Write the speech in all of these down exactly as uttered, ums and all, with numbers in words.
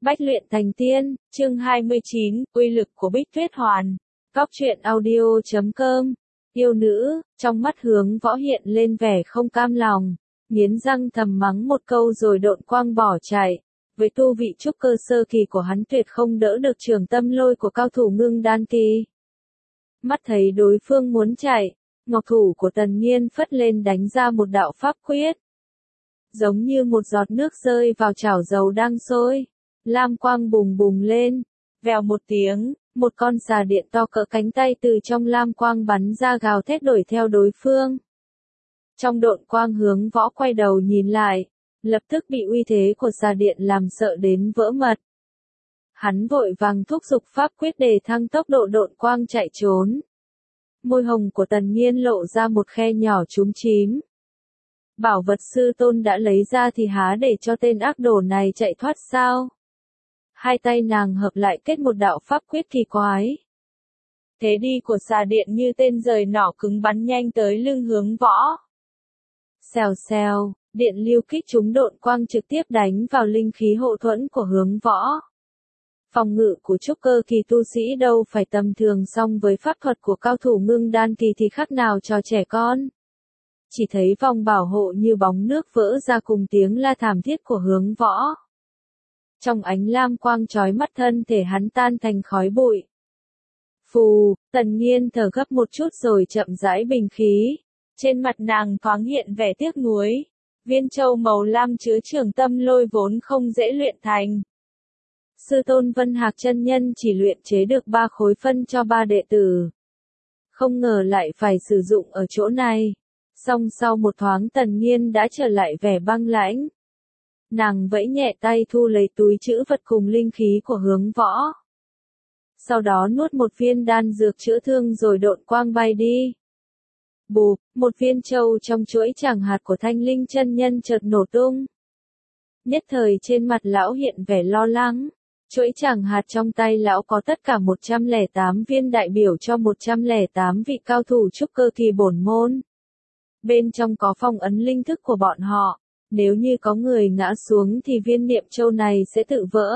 Bách luyện thành tiên, chương hai mươi chín, uy lực của Bích Tuyết Hoàn. Góc truyện audio chấm com. Yêu nữ, trong mắt Hướng Võ hiện lên vẻ không cam lòng, nghiến răng thầm mắng một câu rồi độn quang bỏ chạy. Với tu vị trúc cơ sơ kỳ của hắn tuyệt không đỡ được trường tâm lôi của cao thủ ngưng đan kỳ. Mắt thấy đối phương muốn chạy, ngọc thủ của Tần Nhiên phất lên đánh ra một đạo pháp quyết. Giống như một giọt nước rơi vào chảo dầu đang sôi. Lam quang bùng bùng lên, vèo một tiếng, một con xà điện to cỡ cánh tay từ trong lam quang bắn ra gào thét đuổi theo đối phương. Trong độn quang Hướng Võ quay đầu nhìn lại, lập tức bị uy thế của xà điện làm sợ đến vỡ mật. Hắn vội vàng thúc giục pháp quyết để thăng tốc độ độn quang chạy trốn. Môi hồng của Tần Nhiên lộ ra một khe nhỏ chúm chím. Bảo vật sư tôn đã lấy ra thì há để cho tên ác đồ này chạy thoát sao? Hai tay nàng hợp lại kết một đạo pháp quyết kỳ quái. Thế đi của xà điện như tên rời nỏ cứng bắn nhanh tới lưng Hướng Võ. Xèo xèo, điện lưu kích trúng độn quang trực tiếp đánh vào linh khí hộ thuẫn của Hướng Võ. Phòng ngự của trúc cơ kỳ tu sĩ đâu phải tầm thường, song với pháp thuật của cao thủ ngưng đan kỳ thì khác nào trò trẻ con. Chỉ thấy vòng bảo hộ như bóng nước vỡ ra cùng tiếng la thảm thiết của Hướng Võ. Trong ánh lam quang chói mắt thân thể hắn tan thành khói bụi. Phù, Tần Nhiên thở gấp một chút rồi chậm rãi bình khí. Trên mặt nàng thoáng hiện vẻ tiếc nuối. Viên châu màu lam chứa trường tâm lôi vốn không dễ luyện thành. Sư tôn Vân Hạc chân nhân chỉ luyện chế được ba khối phân cho ba đệ tử. Không ngờ lại phải sử dụng ở chỗ này. Song sau một thoáng Tần Nhiên đã trở lại vẻ băng lãnh. Nàng vẫy nhẹ tay thu lấy túi trữ vật cùng linh khí của Hướng Võ. Sau đó nuốt một viên đan dược chữa thương rồi độn quang bay đi. Bụp, một viên châu trong chuỗi tràng hạt của Thanh Linh chân nhân chợt nổ tung. Nhất thời trên mặt lão hiện vẻ lo lắng. Chuỗi tràng hạt trong tay lão có tất cả một trăm lẻ tám viên đại biểu cho một trăm lẻ tám vị cao thủ trúc cơ kỳ bổn môn. Bên trong có phong ấn linh thức của bọn họ. Nếu như có người ngã xuống thì viên niệm châu này sẽ tự vỡ.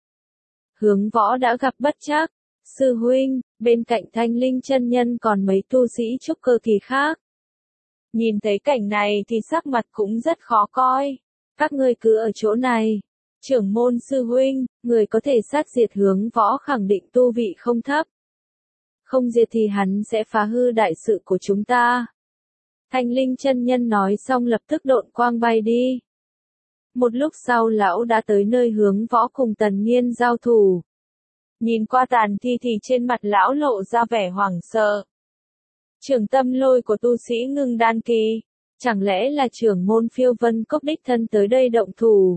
Hướng Võ đã gặp bất trắc. Sư huynh, bên cạnh Thanh Linh chân nhân còn mấy tu sĩ trúc cơ kỳ khác. Nhìn thấy cảnh này thì sắc mặt cũng rất khó coi. Các ngươi cứ ở chỗ này. Trưởng môn sư huynh, người có thể sát diệt Hướng Võ khẳng định tu vị không thấp. Không diệt thì hắn sẽ phá hư đại sự của chúng ta. Thanh Linh chân nhân nói xong lập tức độn quang bay đi. Một lúc sau lão đã tới nơi Hướng Võ cùng Tần Nhiên giao thủ. Nhìn qua tàn thi thì trên mặt lão lộ ra vẻ hoảng sợ. Trường tâm lôi của tu sĩ ngưng đan kỳ, chẳng lẽ là trưởng môn Phiêu Vân Cốc đích thân tới đây động thủ?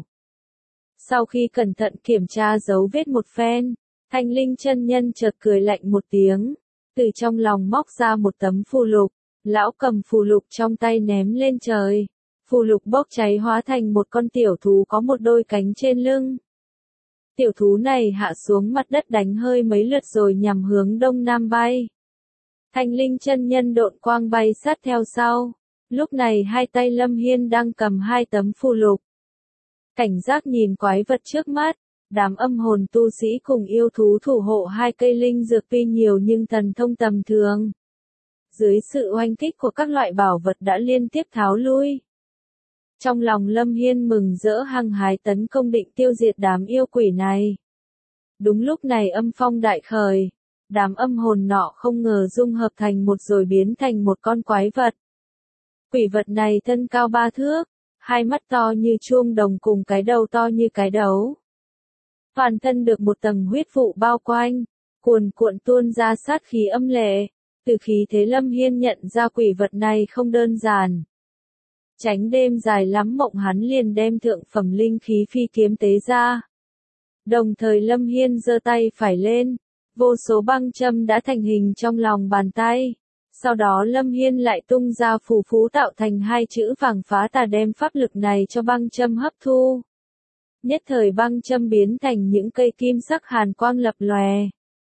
Sau khi cẩn thận kiểm tra dấu vết một phen, Thanh Linh chân nhân chợt cười lạnh một tiếng, từ trong lòng móc ra một tấm phù lục. Lão cầm phù lục trong tay ném lên trời. Phù lục bốc cháy hóa thành một con tiểu thú có một đôi cánh trên lưng. Tiểu thú này hạ xuống mặt đất đánh hơi mấy lượt rồi nhằm hướng đông nam bay. Thanh Linh chân nhân độn quang bay sát theo sau. Lúc này hai tay Lâm Hiên đang cầm hai tấm phù lục. Cảnh giác nhìn quái vật trước mắt. Đám âm hồn tu sĩ cùng yêu thú thủ hộ hai cây linh dược tuy nhiều nhưng thần thông tầm thường. Dưới sự oanh kích của các loại bảo vật đã liên tiếp tháo lui. Trong lòng Lâm Hiên mừng rỡ hăng hái tấn công định tiêu diệt đám yêu quỷ này. Đúng lúc này âm phong đại khởi. Đám âm hồn nọ không ngờ dung hợp thành một rồi biến thành một con quái vật. Quỷ vật này thân cao ba thước, hai mắt to như chuông đồng cùng cái đầu to như cái đấu. Toàn thân được một tầng huyết vụ bao quanh, cuồn cuộn tuôn ra sát khí âm lệ. Từ khí thế Lâm Hiên nhận ra quỷ vật này không đơn giản. Tránh đêm dài lắm mộng hắn liền đem thượng phẩm linh khí phi kiếm tế ra. Đồng thời Lâm Hiên giơ tay phải lên, vô số băng châm đã thành hình trong lòng bàn tay. Sau đó Lâm Hiên lại tung ra phù phú tạo thành hai chữ vàng phá tà đem pháp lực này cho băng châm hấp thu. Nhất thời băng châm biến thành những cây kim sắc hàn quang lập lòe.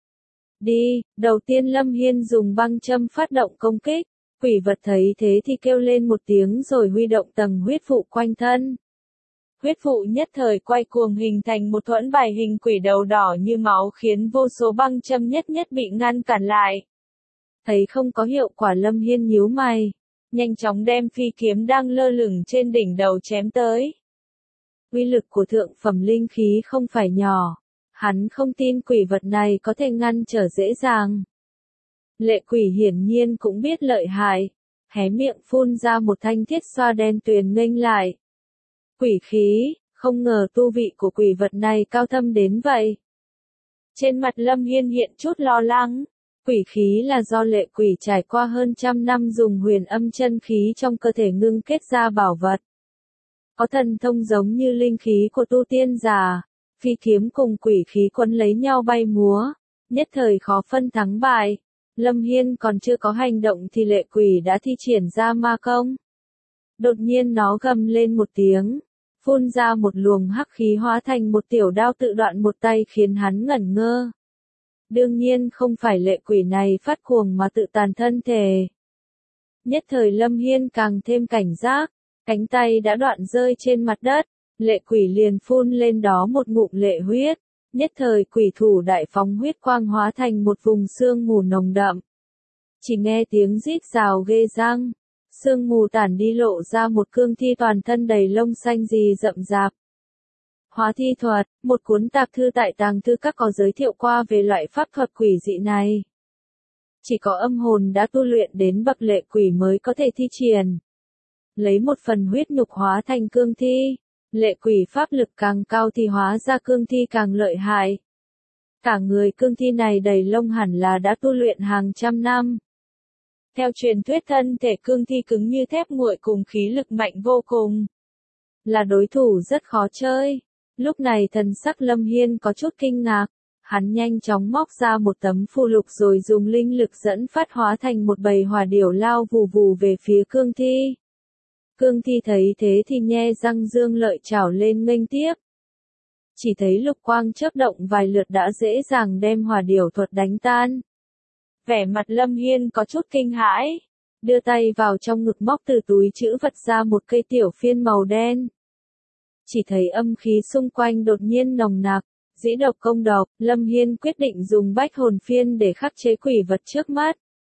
Đi, đầu tiên Lâm Hiên dùng băng châm phát động công kích, quỷ vật thấy thế thì kêu lên một tiếng rồi huy động tầng huyết vụ quanh thân. Huyết vụ nhất thời quay cuồng hình thành một thuẫn bài hình quỷ đầu đỏ như máu khiến vô số băng châm nhất nhất bị ngăn cản lại. Thấy không có hiệu quả, Lâm Hiên nhíu mày, nhanh chóng đem phi kiếm đang lơ lửng trên đỉnh đầu chém tới. Uy lực của thượng phẩm linh khí không phải nhỏ, hắn không tin quỷ vật này có thể ngăn trở dễ dàng. Lệ quỷ hiển nhiên cũng biết lợi hại, hé miệng phun ra một thanh thiết xoa đen tuyền nghênh lại. Quỷ khí, không ngờ tu vị của quỷ vật này cao thâm đến vậy. Trên mặt Lâm Hiên hiện chút lo lắng. Quỷ khí là do lệ quỷ trải qua hơn trăm năm dùng huyền âm chân khí trong cơ thể ngưng kết ra bảo vật. Có thần thông giống như linh khí của tu tiên giả, phi kiếm cùng quỷ khí quấn lấy nhau bay múa, nhất thời khó phân thắng bại. Lâm Hiên còn chưa có hành động thì lệ quỷ đã thi triển ra ma công. Đột nhiên nó gầm lên một tiếng, phun ra một luồng hắc khí hóa thành một tiểu đao tự đoạn một tay khiến hắn ngẩn ngơ. Đương nhiên không phải lệ quỷ này phát cuồng mà tự tàn thân thể. Nhất thời Lâm Hiên càng thêm cảnh giác, cánh tay đã đoạn rơi trên mặt đất, lệ quỷ liền phun lên đó một ngụm lệ huyết, nhất thời quỷ thủ đại phóng huyết quang hóa thành một vùng sương mù nồng đậm. Chỉ nghe tiếng rít rào ghê răng, sương mù tản đi lộ ra một cương thi toàn thân đầy lông xanh rì rậm rạp. Hóa thi thuật, một cuốn tạp thư tại tàng thư các có giới thiệu qua về loại pháp thuật quỷ dị này. Chỉ có âm hồn đã tu luyện đến bậc lệ quỷ mới có thể thi triển. Lấy một phần huyết nhục hóa thành cương thi, lệ quỷ pháp lực càng cao thì hóa ra cương thi càng lợi hại. Cả người cương thi này đầy lông hẳn là đã tu luyện hàng trăm năm. Theo truyền thuyết thân thể cương thi cứng như thép nguội cùng khí lực mạnh vô cùng. Là đối thủ rất khó chơi. Lúc này thần sắc Lâm Hiên có chút kinh ngạc, hắn nhanh chóng móc ra một tấm phù lục rồi dùng linh lực dẫn phát hóa thành một bầy hỏa điểu lao vù vù về phía cương thi. Cương thi thấy thế thì nhe răng dương lợi chảo lên nghênh tiếp. Chỉ thấy lục quang chớp động vài lượt đã dễ dàng đem hỏa điểu thuật đánh tan. Vẻ mặt Lâm Hiên có chút kinh hãi, đưa tay vào trong ngực móc từ túi trữ vật ra một cây tiểu phiên màu đen. Chỉ thấy âm khí xung quanh đột nhiên nồng nặc, dĩ độc công độc, Lâm Hiên quyết định dùng bách hồn phiên để khắc chế quỷ vật trước mắt.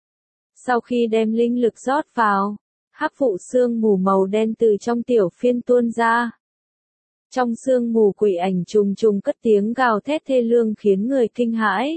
Sau khi đem linh lực rót vào, hắc vụ sương mù màu đen từ trong tiểu phiên tuôn ra. Trong sương mù quỷ ảnh trùng trùng cất tiếng gào thét thê lương khiến người kinh hãi.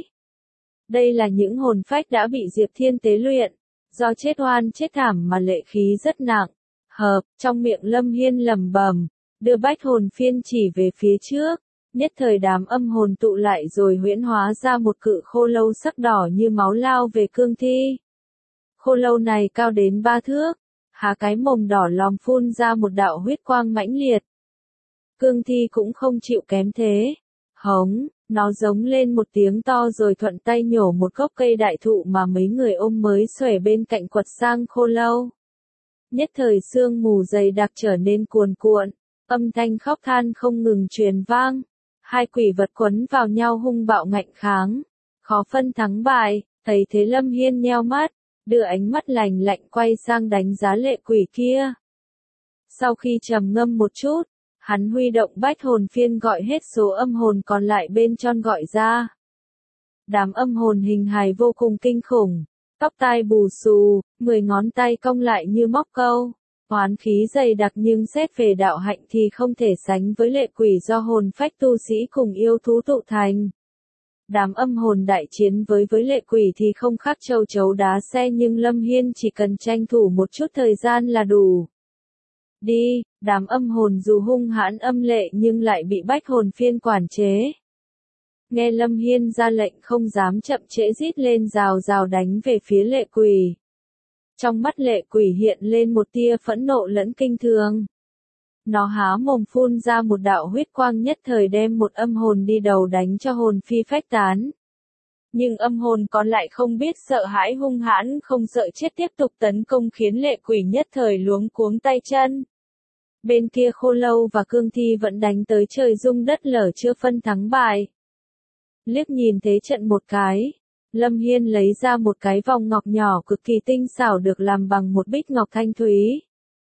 Đây là những hồn phách đã bị Diệp Thiên tế luyện, do chết oan chết thảm mà lệ khí rất nặng. Hợp, trong miệng Lâm Hiên lẩm bẩm, đưa bách hồn phiên chỉ về phía trước, nhất thời đám âm hồn tụ lại rồi huyễn hóa ra một cự khô lâu sắc đỏ như máu lao về cương thi. Khô lâu này cao đến ba thước, há cái mồm đỏ lòm phun ra một đạo huyết quang mãnh liệt. Cương thi cũng không chịu kém thế. Hống, nó giống lên một tiếng to rồi thuận tay nhổ một gốc cây đại thụ mà mấy người ôm mới xuể bên cạnh quật sang khô lâu. Nhất thời sương mù dày đặc trở nên cuồn cuộn, âm thanh khóc than không ngừng truyền vang. Hai quỷ vật quấn vào nhau hung bạo ngạnh kháng, khó phân thắng bại. Thấy thế Lâm Hiên nheo mắt, đưa ánh mắt lạnh lạnh quay sang đánh giá lệ quỷ kia. Sau khi trầm ngâm một chút, hắn huy động bách hồn phiên gọi hết số âm hồn còn lại bên trong gọi ra. Đám âm hồn hình hài vô cùng kinh khủng, tóc tai bù xù, mười ngón tay cong lại như móc câu, oán khí dày đặc nhưng xét về đạo hạnh thì không thể sánh với lệ quỷ do hồn phách tu sĩ cùng yêu thú tụ thành. Đám âm hồn đại chiến với với lệ quỷ thì không khác châu chấu đá xe, nhưng Lâm Hiên chỉ cần tranh thủ một chút thời gian là đủ. Đi, đám âm hồn dù hung hãn âm lệ nhưng lại bị bách hồn phiên quản chế. Nghe Lâm Hiên ra lệnh không dám chậm trễ rít lên rào rào đánh về phía lệ quỷ. Trong mắt lệ quỷ hiện lên một tia phẫn nộ lẫn kinh thường. Nó há mồm phun ra một đạo huyết quang nhất thời đem một âm hồn đi đầu đánh cho hồn phi phách tán. Nhưng âm hồn còn lại không biết sợ hãi hung hãn không sợ chết tiếp tục tấn công khiến lệ quỷ nhất thời luống cuống tay chân. Bên kia khô lâu và cương thi vẫn đánh tới trời rung đất lở chưa phân thắng bại. Liếc nhìn thế trận một cái, Lâm Hiên lấy ra một cái vòng ngọc nhỏ cực kỳ tinh xảo được làm bằng một bích ngọc thanh thúy.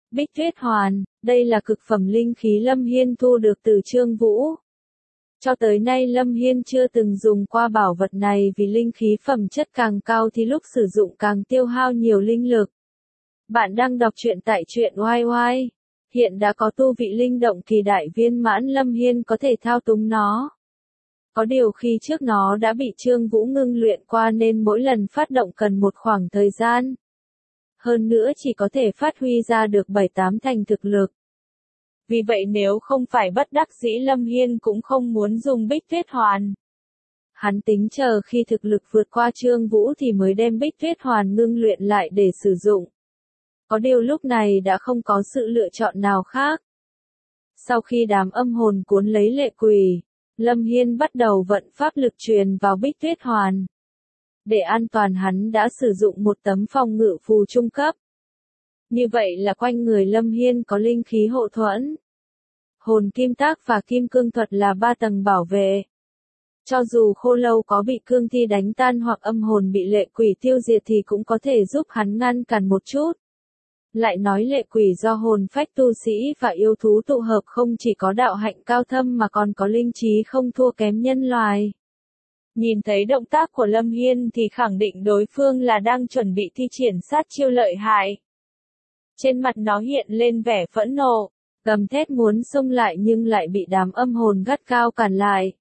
Bích Tuyết Hoàn, đây là cực phẩm linh khí Lâm Hiên thu được từ Trương Vũ. Cho tới nay Lâm Hiên chưa từng dùng qua bảo vật này vì linh khí phẩm chất càng cao thì lúc sử dụng càng tiêu hao nhiều linh lực. Bạn đang đọc truyện tại truyện oai oai. Hiện đã có tu vị linh động kỳ đại viên mãn, Lâm Hiên có thể thao túng nó. Có điều khi trước nó đã bị Trương Vũ ngưng luyện qua nên mỗi lần phát động cần một khoảng thời gian. Hơn nữa chỉ có thể phát huy ra được bảy tám thành thực lực. Vì vậy nếu không phải bất đắc dĩ Lâm Hiên cũng không muốn dùng Bích Tuyết Hoàn. Hắn tính chờ khi thực lực vượt qua Trương Vũ thì mới đem Bích Tuyết Hoàn ngưng luyện lại để sử dụng. Có điều lúc này đã không có sự lựa chọn nào khác. Sau khi đám âm hồn cuốn lấy Lệ Quỷ, Lâm Hiên bắt đầu vận pháp lực truyền vào Bích Tuyết Hoàn. Để an toàn hắn đã sử dụng một tấm phòng ngự phù trung cấp. Như vậy là quanh người Lâm Hiên có linh khí hộ thuẫn. Hồn kim tác và kim cương thuật là ba tầng bảo vệ. Cho dù Khô Lâu có bị cương thi đánh tan hoặc âm hồn bị Lệ Quỷ tiêu diệt thì cũng có thể giúp hắn ngăn cản một chút. Lại nói Lệ Quỷ do hồn phách tu sĩ và yêu thú tụ hợp không chỉ có đạo hạnh cao thâm mà còn có linh trí không thua kém nhân loài. Nhìn thấy động tác của Lâm Hiên thì khẳng định đối phương là đang chuẩn bị thi triển sát chiêu lợi hại. Trên mặt nó hiện lên vẻ phẫn nộ, gầm thét muốn xông lại nhưng lại bị đám âm hồn gắt cao cản lại.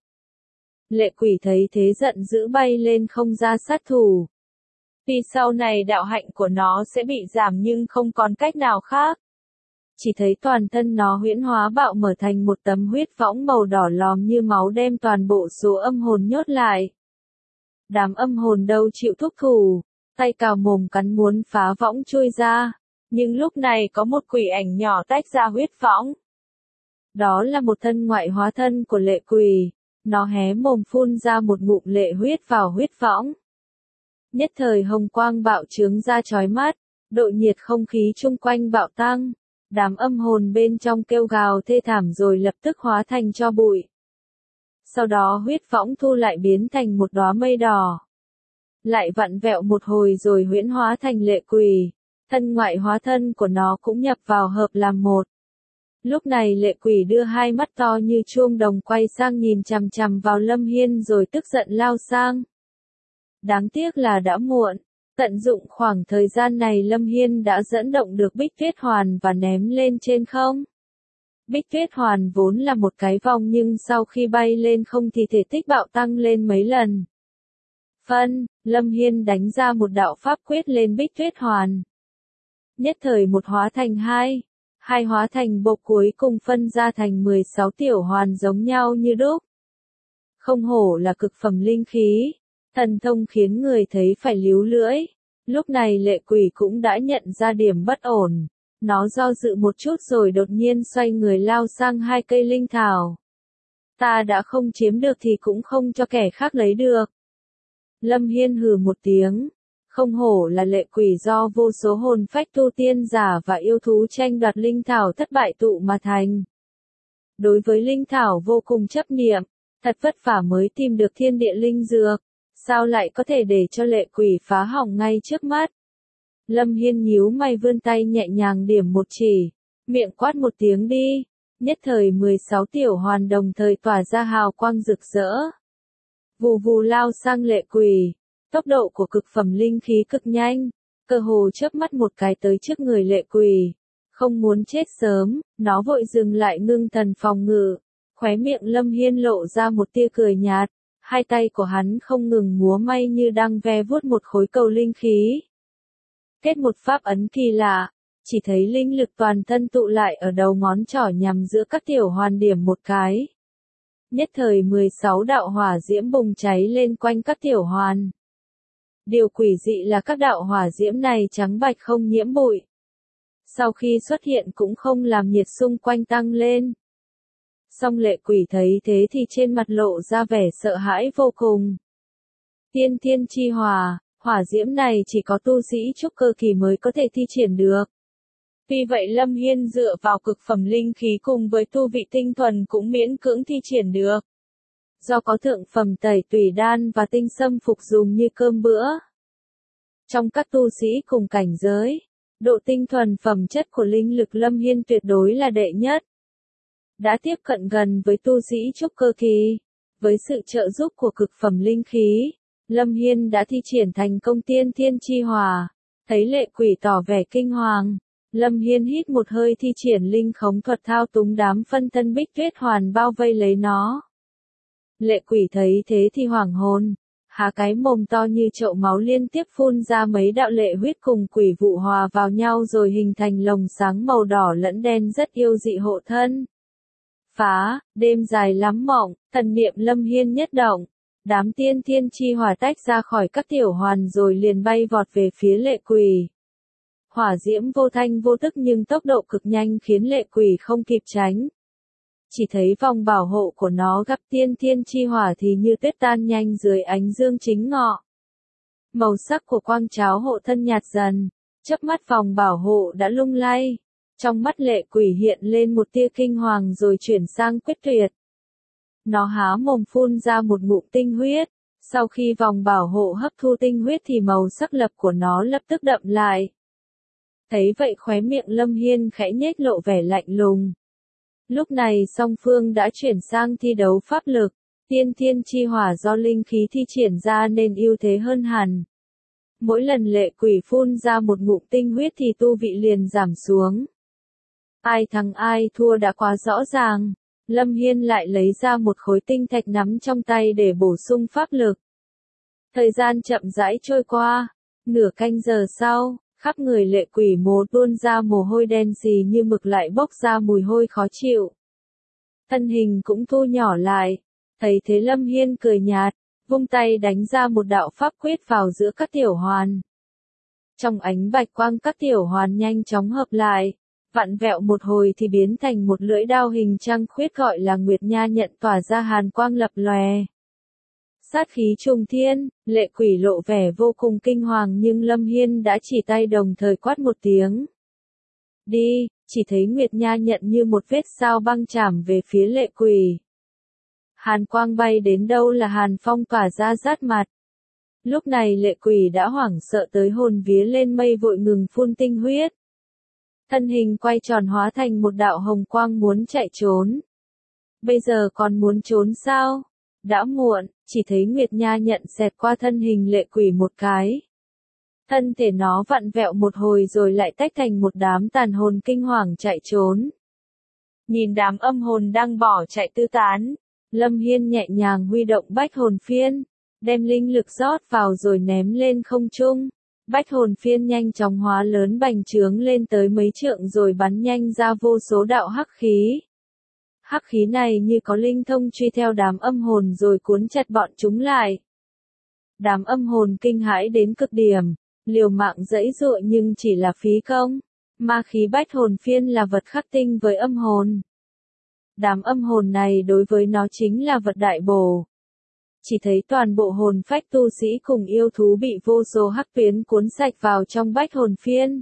Lệ Quỷ thấy thế giận dữ bay lên không ra sát thủ. Vì sau này đạo hạnh của nó sẽ bị giảm nhưng không còn cách nào khác. Chỉ thấy toàn thân nó huyễn hóa bạo mở thành một tấm huyết võng màu đỏ lòm như máu đem toàn bộ số âm hồn nhốt lại. Đám âm hồn đâu chịu thúc thủ, tay cào mồm cắn muốn phá võng chui ra. Nhưng lúc này có một quỷ ảnh nhỏ tách ra huyết võng. Đó là một thân ngoại hóa thân của Lệ Quỷ. Nó hé mồm phun ra một ngụm lệ huyết vào huyết võng. Nhất thời hồng quang bạo trướng ra chói mắt, độ nhiệt không khí chung quanh bạo tăng. Đám âm hồn bên trong kêu gào thê thảm rồi lập tức hóa thành tro bụi. Sau đó huyết võng thu lại biến thành một đóa mây đỏ. Lại vặn vẹo một hồi rồi huyễn hóa thành Lệ Quỷ. Thân ngoại hóa thân của nó cũng nhập vào hợp làm một. Lúc này Lệ Quỷ đưa hai mắt to như chuông đồng quay sang nhìn chằm chằm vào Lâm Hiên rồi tức giận lao sang. Đáng tiếc là đã muộn. Tận dụng khoảng thời gian này Lâm Hiên đã dẫn động được Bích Tuyết Hoàn và ném lên trên không. Bích Tuyết Hoàn vốn là một cái vòng nhưng sau khi bay lên không thì thể tích bạo tăng lên mấy lần. Phân, Lâm Hiên đánh ra một đạo pháp quyết lên Bích Tuyết Hoàn. Nhất thời một hóa thành hai, hai hóa thành bộc cuối cùng phân ra thành mười sáu tiểu hoàn giống nhau như đúc. Không hổ là cực phẩm linh khí, thần thông khiến người thấy phải líu lưỡi. Lúc này Lệ Quỷ cũng đã nhận ra điểm bất ổn. Nó do dự một chút rồi đột nhiên xoay người lao sang hai cây linh thảo. Ta đã không chiếm được thì cũng không cho kẻ khác lấy được. Lâm Hiên hừ một tiếng. Không hổ là Lệ Quỷ do vô số hồn phách tu tiên giả và yêu thú tranh đoạt linh thảo thất bại tụ mà thành. Đối với linh thảo vô cùng chấp niệm, thật vất vả mới tìm được thiên địa linh dược, sao lại có thể để cho Lệ Quỷ phá hỏng ngay trước mắt. Lâm Hiên nhíu mày vươn tay nhẹ nhàng điểm một chỉ, miệng quát một tiếng đi, nhất thời mười sáu tiểu hoàn đồng thời tỏa ra hào quang rực rỡ. Vù vù lao sang Lệ Quỷ. Tốc độ của cực phẩm linh khí cực nhanh, cơ hồ chớp mắt một cái tới trước người Lệ Quỷ. Không muốn chết sớm, nó vội dừng lại ngưng thần phòng ngự. Khóe miệng Lâm Hiên lộ ra một tia cười nhạt, hai tay của hắn không ngừng múa may như đang ve vuốt một khối cầu linh khí. Kết một pháp ấn kỳ lạ, chỉ thấy linh lực toàn thân tụ lại ở đầu ngón trỏ nhằm giữa các tiểu hoàn điểm một cái. Nhất thời mười sáu đạo hỏa diễm bùng cháy lên quanh các tiểu hoàn. Điều quỷ dị là các đạo hỏa diễm này trắng bạch không nhiễm bụi. Sau khi xuất hiện cũng không làm nhiệt xung quanh tăng lên. Song Lệ Quỷ thấy thế thì trên mặt lộ ra vẻ sợ hãi vô cùng. Tiên thiên chi hỏa, hỏa diễm này chỉ có tu sĩ trúc cơ kỳ mới có thể thi triển được. Vì vậy Lâm Hiên dựa vào cực phẩm linh khí cùng với tu vị tinh thuần cũng miễn cưỡng thi triển được. Do có thượng phẩm tẩy tùy đan và tinh xâm phục dùng như cơm bữa. Trong các tu sĩ cùng cảnh giới, Độ tinh thuần phẩm chất của linh lực Lâm Hiên tuyệt đối là đệ nhất. Đã tiếp cận gần với tu sĩ trúc cơ kỳ. Với sự trợ giúp của cực phẩm linh khí, Lâm Hiên đã thi triển thành công tiên thiên chi hỏa. Thấy lệ quỷ tỏ vẻ kinh hoàng, Lâm Hiên hít một hơi thi triển linh khống thuật thao túng đám phân thân Bích Tuyết Hoàn bao vây lấy nó. Lệ quỷ thấy thế thì hoảng hồn, há cái mồm to như chậu máu liên tiếp phun ra mấy đạo lệ huyết cùng quỷ vụ hòa vào nhau rồi hình thành lồng sáng màu đỏ lẫn đen rất yêu dị hộ thân. Phá, đêm dài lắm mộng, thần niệm Lâm Hiên nhất động, đám tiên thiên chi hỏa tách ra khỏi các tiểu hoàn rồi liền bay vọt về phía lệ quỷ. Hỏa diễm vô thanh vô tức nhưng tốc độ cực nhanh khiến lệ quỷ không kịp tránh. Chỉ thấy vòng bảo hộ của nó gặp tiên thiên chi hỏa thì như tuyết tan nhanh dưới ánh dương chính ngọ. Màu sắc của quang cháo hộ thân nhạt dần, chớp mắt vòng bảo hộ đã lung lay. Trong mắt lệ quỷ hiện lên một tia kinh hoàng rồi chuyển sang quyết tuyệt. Nó há mồm phun ra một ngụm tinh huyết, sau khi vòng bảo hộ hấp thu tinh huyết thì màu sắc lập của nó lập tức đậm lại. Thấy vậy khóe miệng Lâm Hiên khẽ nhếch lộ vẻ lạnh lùng. Lúc này song phương đã chuyển sang thi đấu pháp lực, tiên thiên chi hỏa do linh khí thi triển ra nên ưu thế hơn hẳn. Mỗi lần lệ quỷ phun ra một ngụm tinh huyết thì tu vị liền giảm xuống. Ai thắng ai thua đã quá rõ ràng, Lâm Hiên lại lấy ra một khối tinh thạch nắm trong tay để bổ sung pháp lực. Thời gian chậm rãi trôi qua, nửa canh giờ sau, khắp người lệ quỷ mồ tuôn ra mồ hôi đen xì như mực lại bốc ra mùi hôi khó chịu. Thân hình cũng thu nhỏ lại, thấy thế Lâm Hiên cười nhạt, vung tay đánh ra một đạo pháp quyết vào giữa các tiểu hoàn. Trong ánh bạch quang các tiểu hoàn nhanh chóng hợp lại. Vặn vẹo một hồi thì biến thành một lưỡi đao hình trăng khuyết gọi là Nguyệt Nha nhận tỏa ra hàn quang lập lòe. Sát khí trùng thiên, lệ quỷ lộ vẻ vô cùng kinh hoàng nhưng Lâm Hiên đã chỉ tay đồng thời quát một tiếng. Đi, chỉ thấy Nguyệt Nha nhận như một vết sao băng chạm về phía lệ quỷ. Hàn quang bay đến đâu là hàn phong tỏa ra rát mặt. Lúc này lệ quỷ đã hoảng sợ tới hồn vía lên mây vội ngừng phun tinh huyết. Thân hình quay tròn hóa thành một đạo hồng quang muốn chạy trốn. Bây giờ còn muốn trốn sao? Đã muộn, chỉ thấy Nguyệt Nha nhận xẹt qua thân hình lệ quỷ một cái. Thân thể nó vặn vẹo một hồi rồi lại tách thành một đám tàn hồn kinh hoàng chạy trốn. Nhìn đám âm hồn đang bỏ chạy tứ tán, Lâm Hiên nhẹ nhàng huy động bách hồn phiên, đem linh lực rót vào rồi ném lên không trung. Bách hồn phiên nhanh chóng hóa lớn bành trướng lên tới mấy trượng rồi bắn nhanh ra vô số đạo hắc khí. Hắc khí này như có linh thông truy theo đám âm hồn rồi cuốn chặt bọn chúng lại. Đám âm hồn kinh hãi đến cực điểm, liều mạng giãy giụa nhưng chỉ là phí công. Ma khí bách hồn phiên là vật khắc tinh với âm hồn. Đám âm hồn này đối với nó chính là vật đại bổ. Chỉ thấy toàn bộ hồn phách tu sĩ cùng yêu thú bị vô số hắc tuyến cuốn sạch vào trong bách hồn phiên.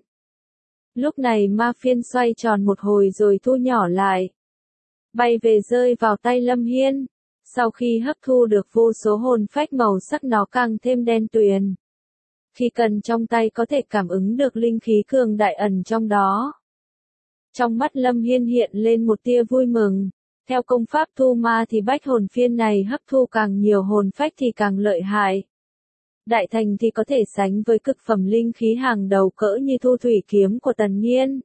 Lúc này ma phiên xoay tròn một hồi rồi thu nhỏ lại. Bay về rơi vào tay Lâm Hiên. Sau khi hấp thu được vô số hồn phách màu sắc nó càng thêm đen tuyền. Khi cần trong tay có thể cảm ứng được linh khí cường đại ẩn trong đó. Trong mắt Lâm Hiên hiện lên một tia vui mừng. Theo công pháp thu ma thì bách hồn phiên này hấp thu càng nhiều hồn phách thì càng lợi hại. Đại thành thì có thể sánh với cực phẩm linh khí hàng đầu cỡ như thu thủy kiếm của Tần Nhiên.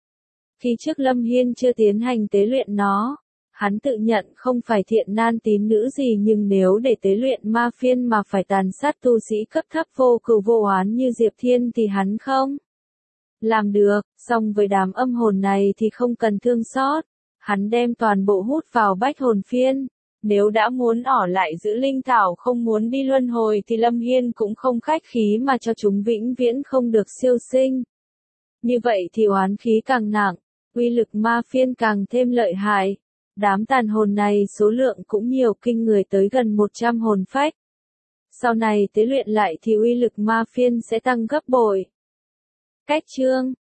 Khi trước Lâm Hiên chưa tiến hành tế luyện nó, hắn tự nhận không phải thiện nan tín nữ gì nhưng nếu để tế luyện ma phiên mà phải tàn sát tu sĩ cấp thấp vô cừu vô oán như Diệp Thiên thì hắn không làm được, song với đám âm hồn này thì không cần thương xót. Hắn đem toàn bộ hút vào bách hồn phiên. Nếu đã muốn ở lại giữ linh thảo không muốn đi luân hồi thì Lâm Hiên cũng không khách khí mà cho chúng vĩnh viễn không được siêu sinh. Như vậy thì oán khí càng nặng, uy lực ma phiên càng thêm lợi hại. Đám tàn hồn này số lượng cũng nhiều kinh người tới gần một trăm hồn phách. Sau này tế luyện lại thì uy lực ma phiên sẽ tăng gấp bội. Cách chương